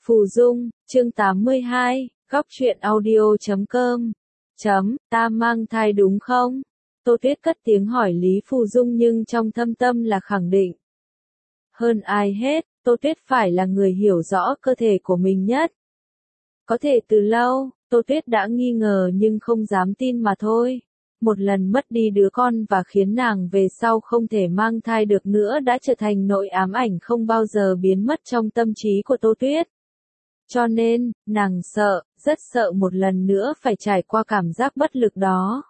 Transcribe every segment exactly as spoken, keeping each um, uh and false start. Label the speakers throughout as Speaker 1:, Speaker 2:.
Speaker 1: Phù Dung, chương tám mươi hai, góc truyện audio chấm com. Chấm, ta mang thai đúng không? Tô Tuyết cất tiếng hỏi Lý Phù Dung nhưng trong thâm tâm là khẳng định. Hơn ai hết, Tô Tuyết phải là người hiểu rõ cơ thể của mình nhất. Có thể từ lâu, Tô Tuyết đã nghi ngờ nhưng không dám tin mà thôi. Một lần mất đi đứa con và khiến nàng về sau không thể mang thai được nữa đã trở thành nỗi ám ảnh không bao giờ biến mất trong tâm trí của Tô Tuyết. Cho nên, nàng sợ, rất sợ một lần nữa phải trải qua cảm giác bất lực đó.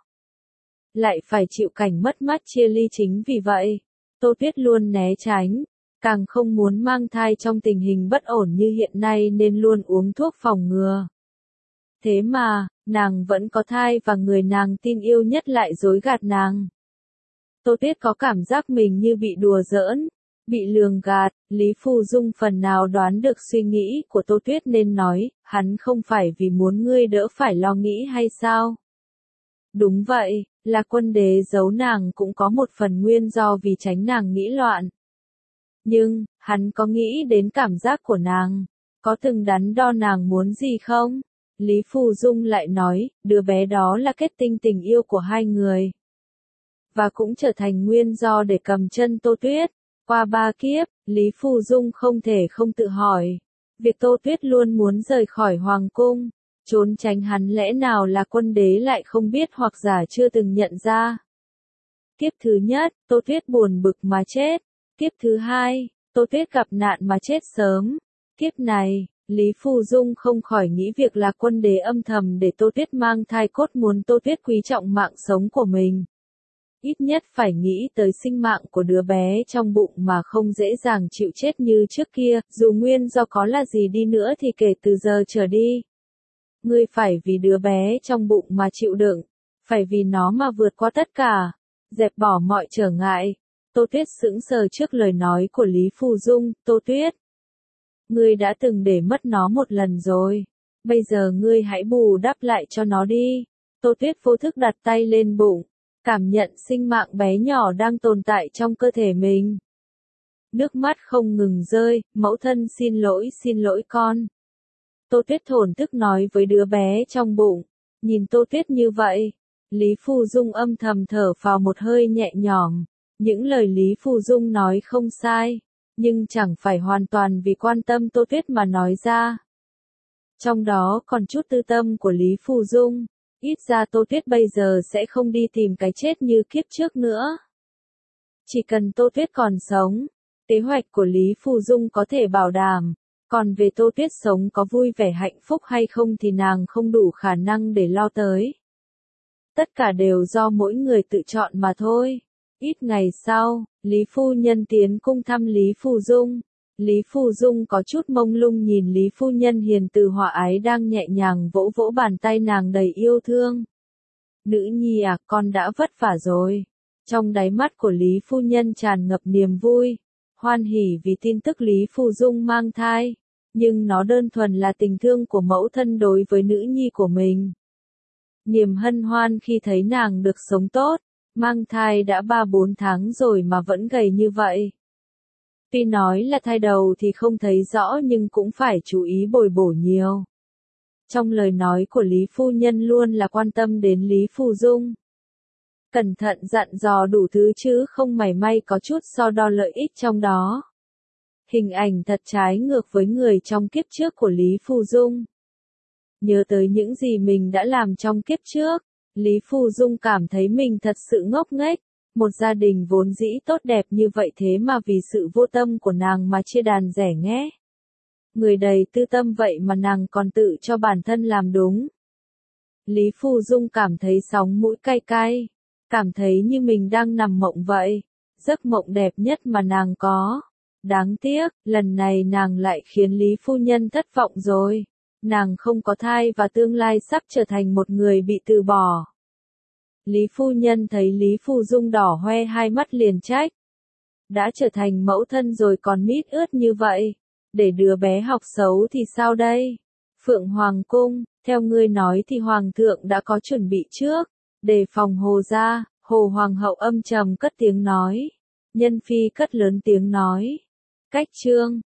Speaker 1: Lại phải chịu cảnh mất mát chia ly chính vì vậy. Tô Tuyết luôn né tránh, càng không muốn mang thai trong tình hình bất ổn như hiện nay nên luôn uống thuốc phòng ngừa. Thế mà, nàng vẫn có thai và người nàng tin yêu nhất lại dối gạt nàng. Tô Tuyết có cảm giác mình như bị đùa giỡn, bị lường gạt. Lý Phù Dung phần nào đoán được suy nghĩ của Tô Tuyết nên nói, hắn không phải vì muốn ngươi đỡ phải lo nghĩ hay sao? Đúng vậy, là Quân Đế giấu nàng cũng có một phần nguyên do vì tránh nàng nghĩ loạn. Nhưng, hắn có nghĩ đến cảm giác của nàng, có từng đắn đo nàng muốn gì không? Lý Phù Dung lại nói, đứa bé đó là kết tinh tình yêu của hai người. Và cũng trở thành nguyên do để cầm chân Tô Tuyết. Qua ba kiếp, Lý Phù Dung không thể không tự hỏi. Việc Tô Tuyết luôn muốn rời khỏi Hoàng Cung, trốn tránh hắn lẽ nào là Quân Đế lại không biết hoặc giả chưa từng nhận ra. Kiếp thứ nhất, Tô Tuyết buồn bực mà chết. Kiếp thứ hai, Tô Tuyết gặp nạn mà chết sớm. Kiếp này, Lý Phù Dung không khỏi nghĩ việc là Quân Đế âm thầm để Tô Tuyết mang thai cốt muốn Tô Tuyết quý trọng mạng sống của mình. Ít nhất phải nghĩ tới sinh mạng của đứa bé trong bụng mà không dễ dàng chịu chết như trước kia, dù nguyên do có là gì đi nữa thì kể từ giờ trở đi. Ngươi phải vì đứa bé trong bụng mà chịu đựng, phải vì nó mà vượt qua tất cả, dẹp bỏ mọi trở ngại. Tô Tuyết sững sờ trước lời nói của Lý Phù Dung, Tô Tuyết. Ngươi đã từng để mất nó một lần rồi, bây giờ ngươi hãy bù đắp lại cho nó đi. Tô Tuyết vô thức đặt tay lên bụng, cảm nhận sinh mạng bé nhỏ đang tồn tại trong cơ thể mình. Nước mắt không ngừng rơi, mẫu thân xin lỗi xin lỗi con. Tô Tuyết thổn thức nói với đứa bé trong bụng, nhìn Tô Tuyết như vậy, Lý Phù Dung âm thầm thở phào một hơi nhẹ nhõm. Những lời Lý Phù Dung nói không sai, nhưng chẳng phải hoàn toàn vì quan tâm Tô Tuyết mà nói ra. Trong đó còn chút tư tâm của Lý Phù Dung, ít ra Tô Tuyết bây giờ sẽ không đi tìm cái chết như kiếp trước nữa. Chỉ cần Tô Tuyết còn sống, kế hoạch của Lý Phù Dung có thể bảo đảm, còn về Tô Tuyết sống có vui vẻ hạnh phúc hay không thì nàng không đủ khả năng để lo tới. Tất cả đều do mỗi người tự chọn mà thôi. Ít ngày sau, Lý Phu Nhân tiến cung thăm Lý Phù Dung. Lý Phù Dung có chút mông lung nhìn Lý Phu Nhân hiền từ hòa ái đang nhẹ nhàng vỗ vỗ bàn tay nàng đầy yêu thương. Nữ nhi à, con đã vất vả rồi. Trong đáy mắt của Lý Phu Nhân tràn ngập niềm vui, hoan hỉ vì tin tức Lý Phù Dung mang thai. Nhưng nó đơn thuần là tình thương của mẫu thân đối với nữ nhi của mình. Niềm hân hoan khi thấy nàng được sống tốt. Mang thai đã ba bốn tháng rồi mà vẫn gầy như vậy. Tuy nói là thai đầu thì không thấy rõ nhưng cũng phải chú ý bồi bổ nhiều. Trong lời nói của Lý Phu Nhân luôn là quan tâm đến Lý Phù Dung. Cẩn thận dặn dò đủ thứ chứ không mảy may có chút so đo lợi ích trong đó. Hình ảnh thật trái ngược với người trong kiếp trước của Lý Phù Dung. Nhớ tới những gì mình đã làm trong kiếp trước. Lý Phù Dung cảm thấy mình thật sự ngốc nghếch, một gia đình vốn dĩ tốt đẹp như vậy thế mà vì sự vô tâm của nàng mà chia đàn rẻ nghé. Người đầy tư tâm vậy mà nàng còn tự cho bản thân làm đúng. Lý Phù Dung cảm thấy sóng mũi cay cay, cảm thấy như mình đang nằm mộng vậy, giấc mộng đẹp nhất mà nàng có. Đáng tiếc, lần này nàng lại khiến Lý Phu Nhân thất vọng rồi. Nàng không có thai và tương lai sắp trở thành một người bị từ bỏ. Lý Phu Nhân thấy Lý Phù Dung đỏ hoe hai mắt liền trách. Đã trở thành mẫu thân rồi còn mít ướt như vậy. Để đứa bé học xấu thì sao đây? Phượng Hoàng Cung, theo ngươi nói thì Hoàng thượng đã có chuẩn bị trước. Đề phòng Hồ gia, Hồ Hoàng hậu âm trầm cất tiếng nói. Nhân phi cất lớn tiếng nói. Cách chương.